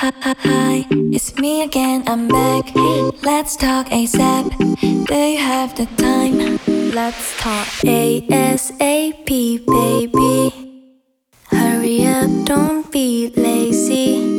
Hi, it's me again, I'm back. Let's talk ASAP. Do you have the time? Let's talk ASAP, baby. Hurry up, don't be lazy.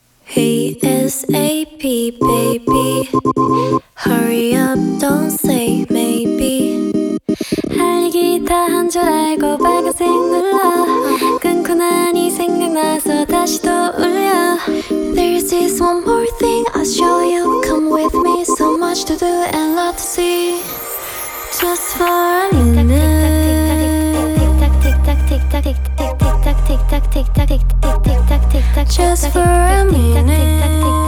ASAP, baby. Hurry up, don't say maybe. 할 얘기 다 한 줄 알고 빨간색 눌러. 끊고 나니 생각나서 다시 또 울려. There's this one more thing I'll show you. Come with me, so much to do and lot to see. Just for a minute. Just for a minute.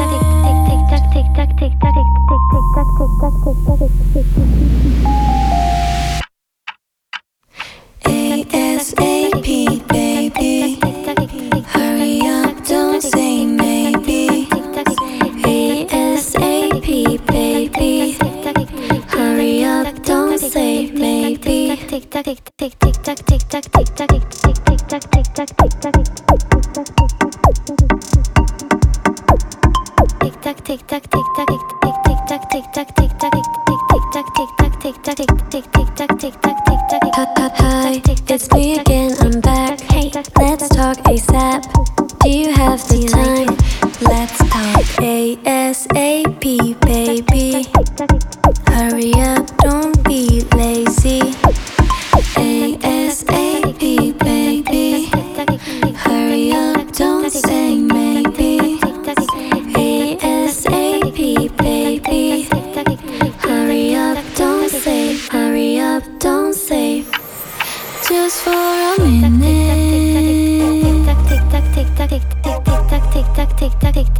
ASAP, baby. Hurry up, don't say maybe. ASAP, baby. Hurry up, don't say maybe. Hi, it's me again, I'm back. Hey, let's talk ASAP. Do you have the time? Let's talk ASAP, baby. Hurry up, don't be lazy. ASAP, baby. Hurry up, don't say maybe. ASAP, baby. Hurry up, don't say. Hurry up, don't say. Just for a minute.